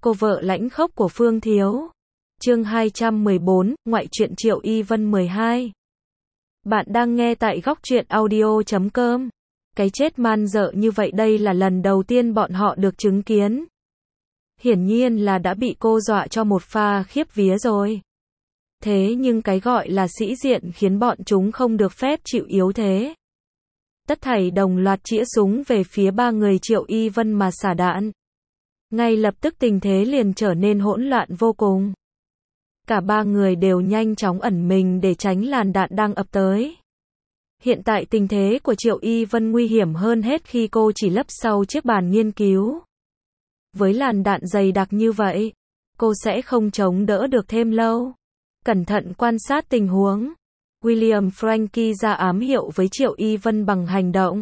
Cô vợ lãnh khốc của Phương Thiếu. Chương 214, ngoại truyện Triệu Y Vân 12. Bạn đang nghe tại góc truyện audio.com. Cái chết man dợ như vậy đây là lần đầu tiên bọn họ được chứng kiến. Hiển nhiên là đã bị cô dọa cho một pha khiếp vía rồi. Thế nhưng cái gọi là sĩ diện khiến bọn chúng không được phép chịu yếu thế. Tất thảy đồng loạt chĩa súng về phía ba người Triệu Y Vân mà xả đạn. Ngay lập tức tình thế liền trở nên hỗn loạn vô cùng. Cả ba người đều nhanh chóng ẩn mình để tránh làn đạn đang ập tới. Hiện tại tình thế của Triệu Y Vân nguy hiểm hơn hết khi cô chỉ lấp sau chiếc bàn nghiên cứu. Với làn đạn dày đặc như vậy, cô sẽ không chống đỡ được thêm lâu. Cẩn thận quan sát tình huống. William Frankie ra ám hiệu với Triệu Y Vân bằng hành động.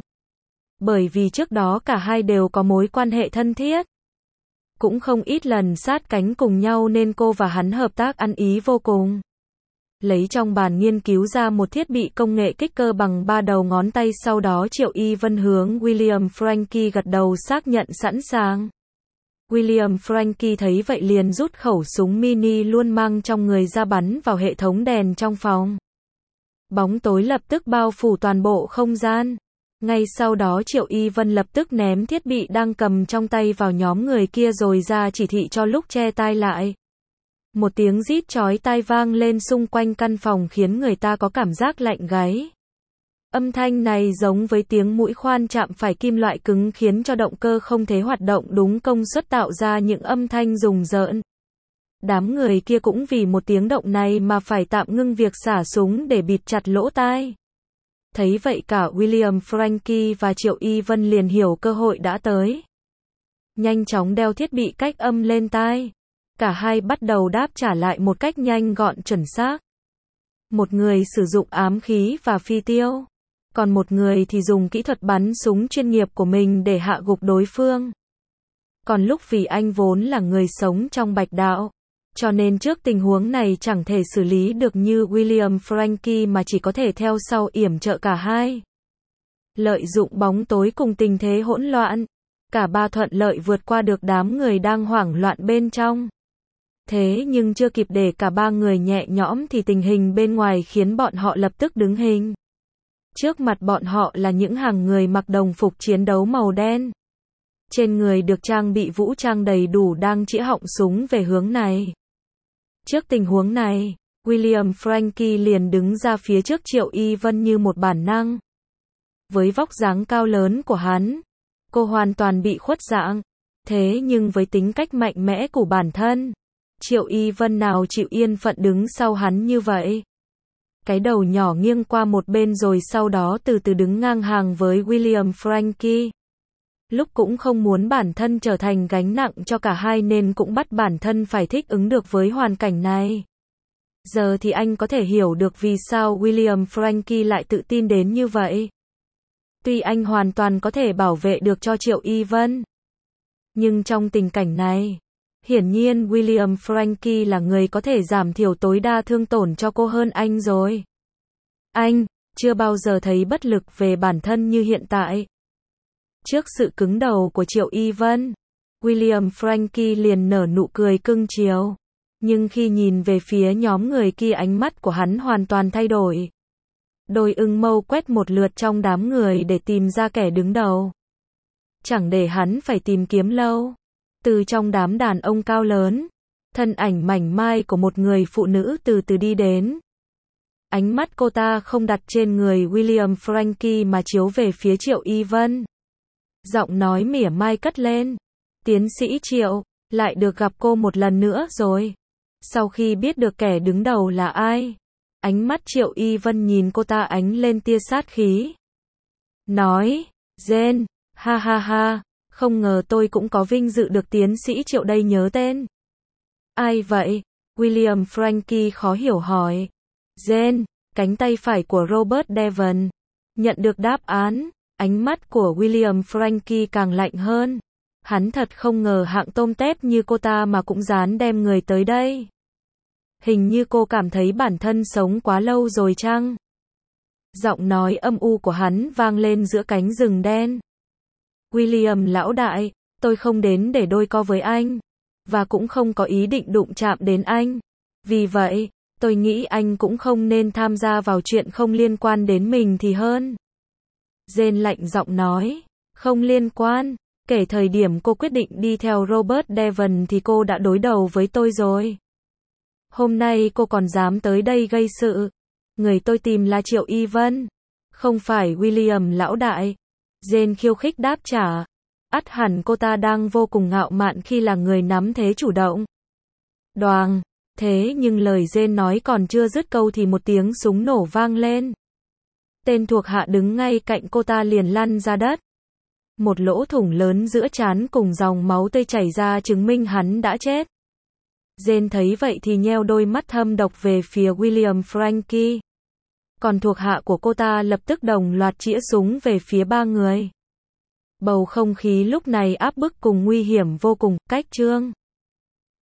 Bởi vì trước đó cả hai đều có mối quan hệ thân thiết. Cũng không ít lần sát cánh cùng nhau nên cô và hắn hợp tác ăn ý vô cùng. Lấy trong bàn nghiên cứu ra một thiết bị công nghệ kích cơ bằng 3 đầu ngón tay, sau đó Triệu Y Vân hướng William Frankie gật đầu xác nhận sẵn sàng. William Frankie thấy vậy liền rút khẩu súng mini luôn mang trong người ra bắn vào hệ thống đèn trong phòng. Bóng tối lập tức bao phủ toàn bộ không gian. Ngay sau đó Triệu Y Vân lập tức ném thiết bị đang cầm trong tay vào nhóm người kia rồi ra chỉ thị cho lúc che tai lại. Một tiếng rít chói tai vang lên xung quanh căn phòng khiến người ta có cảm giác lạnh gáy. Âm thanh này giống với tiếng mũi khoan chạm phải kim loại cứng khiến cho động cơ không thể hoạt động đúng công suất tạo ra những âm thanh rùng rợn. Đám người kia cũng vì một tiếng động này mà phải tạm ngưng việc xả súng để bịt chặt lỗ tai. Thấy vậy cả William Frankie và Triệu Y Vân liền hiểu cơ hội đã tới. Nhanh chóng đeo thiết bị cách âm lên tai. Cả hai bắt đầu đáp trả lại một cách nhanh gọn chuẩn xác. Một người sử dụng ám khí và phi tiêu. Còn một người thì dùng kỹ thuật bắn súng chuyên nghiệp của mình để hạ gục đối phương. Còn lúc vì anh vốn là người sống trong Bạch Đạo, cho nên trước tình huống này chẳng thể xử lý được như William Frankie mà chỉ có thể theo sau yểm trợ cả hai. Lợi dụng bóng tối cùng tình thế hỗn loạn, cả ba thuận lợi vượt qua được đám người đang hoảng loạn bên trong. Thế nhưng chưa kịp để cả ba người nhẹ nhõm thì tình hình bên ngoài khiến bọn họ lập tức đứng hình. Trước mặt bọn họ là những hàng người mặc đồng phục chiến đấu màu đen. Trên người được trang bị vũ trang đầy đủ đang chĩa họng súng về hướng này. Trước tình huống này, William Frankie liền đứng ra phía trước Triệu Y Vân như một bản năng. Với vóc dáng cao lớn của hắn, cô hoàn toàn bị khuất dạng. Thế nhưng với tính cách mạnh mẽ của bản thân, Triệu Y Vân nào chịu yên phận đứng sau hắn như vậy. Cái đầu nhỏ nghiêng qua một bên rồi sau đó từ từ đứng ngang hàng với William Frankie. Lúc cũng không muốn bản thân trở thành gánh nặng cho cả hai nên cũng bắt bản thân phải thích ứng được với hoàn cảnh này. Giờ thì anh có thể hiểu được vì sao William Frankie lại tự tin đến như vậy. Tuy anh hoàn toàn có thể bảo vệ được cho Triệu Y Vân, nhưng trong tình cảnh này, hiển nhiên William Frankie là người có thể giảm thiểu tối đa thương tổn cho cô hơn anh rồi. Anh chưa bao giờ thấy bất lực về bản thân như hiện tại. Trước sự cứng đầu của Triệu Y Vân, William Frankie liền nở nụ cười cưng chiều. Nhưng khi nhìn về phía nhóm người kia ánh mắt của hắn hoàn toàn thay đổi. Đôi ưng mâu quét một lượt trong đám người để tìm ra kẻ đứng đầu. Chẳng để hắn phải tìm kiếm lâu. Từ trong đám đàn ông cao lớn, thân ảnh mảnh mai của một người phụ nữ từ từ đi đến. Ánh mắt cô ta không đặt trên người William Frankie mà chiếu về phía Triệu Y Vân. Giọng nói mỉa mai cất lên. Tiến sĩ Triệu, lại được gặp cô một lần nữa rồi. Sau khi biết được kẻ đứng đầu là ai, ánh mắt Triệu Y Vân nhìn cô ta ánh lên tia sát khí. Nói, Jen, ha ha ha, không ngờ tôi cũng có vinh dự được tiến sĩ Triệu đây nhớ tên. Ai vậy? William Frankie khó hiểu hỏi. Jen, cánh tay phải của Robert Devon. Nhận được đáp án, ánh mắt của William Frankie càng lạnh hơn. Hắn thật không ngờ hạng tôm tép như cô ta mà cũng dám đem người tới đây. Hình như cô cảm thấy bản thân sống quá lâu rồi chăng? Giọng nói âm u của hắn vang lên giữa cánh rừng đen. William lão đại, tôi không đến để đôi co với anh. và cũng không có ý định đụng chạm đến anh. Vì vậy, tôi nghĩ anh cũng không nên tham gia vào chuyện không liên quan đến mình thì hơn. Jane lạnh giọng nói, không liên quan, kể thời điểm cô quyết định đi theo Robert Devon thì cô đã đối đầu với tôi rồi. Hôm nay cô còn dám tới đây gây sự. Người tôi tìm là Triệu Y Vân, không phải William lão đại. Jane khiêu khích đáp trả. Ắt hẳn cô ta đang vô cùng ngạo mạn khi là người nắm thế chủ động. Đoàng, thế nhưng lời Jane nói còn chưa dứt câu thì một tiếng súng nổ vang lên. Tên thuộc hạ đứng ngay cạnh cô ta liền lăn ra đất. Một lỗ thủng lớn giữa trán cùng dòng máu tươi chảy ra chứng minh hắn đã chết. Jane thấy vậy thì nheo đôi mắt thâm độc về phía William Frankie. Còn thuộc hạ của cô ta lập tức đồng loạt chĩa súng về phía ba người. Bầu không khí lúc này áp bức cùng nguy hiểm vô cùng, cách Trương